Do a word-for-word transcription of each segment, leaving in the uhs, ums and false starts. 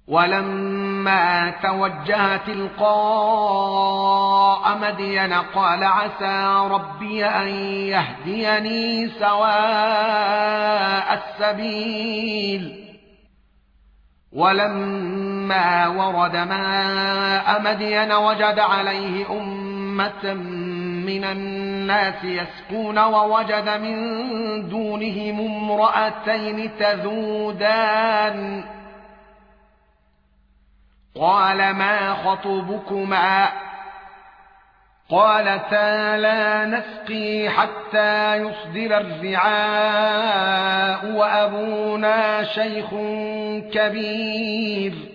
ولما توجه تلقاء مدين قال عسى ربي أن يهديني سواء السبيل. ولما ورد ماء مدين وجد عليه أمة من الناس يسقون ووجد من دونهم امرأتين تذودان قال ما خطبكما قالتا لا نسقي حتى يصدر الرعاء وأبونا شيخ كبير.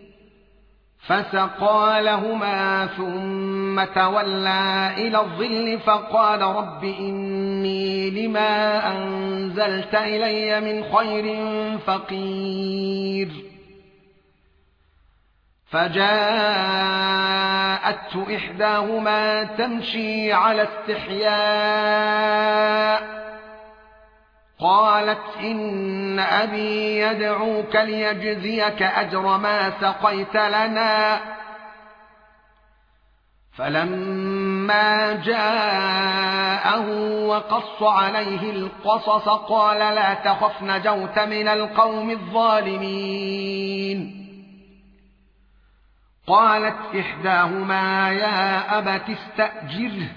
فسقى لهما ثم تولى إلى الظل فقال رب إني لما أنزلت إلي من خير فقير. فجاءته إحداهما تمشي على استحياء قالت إن أبي يدعوك ليجزيك أجر ما سقيت لنا. فلما جاءه وقص عليه القصص قال لا تخف نجوت من القوم الظالمين. قالت إحداهما يا أبت استأجره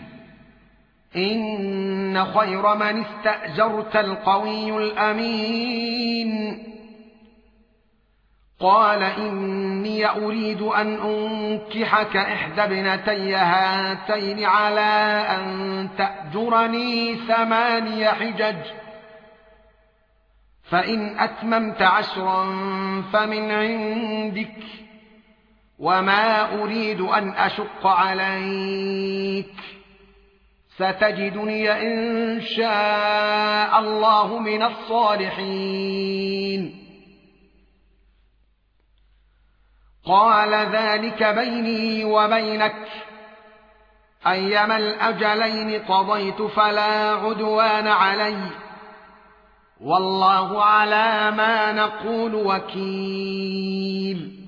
إن خير من استأجرت القوي الأمين. قال إني أريد أن أنكحك إحدى ابنتي هاتين على أن تأجرني ثماني حجج فإن أتممت عشرا فمن عندك وما أريد أن أشق عليك ستجدني إن شاء الله من الصالحين. قال ذلك بيني وبينك أيما الأجلين قضيت فلا عدوان علي والله على ما نقول وكيل.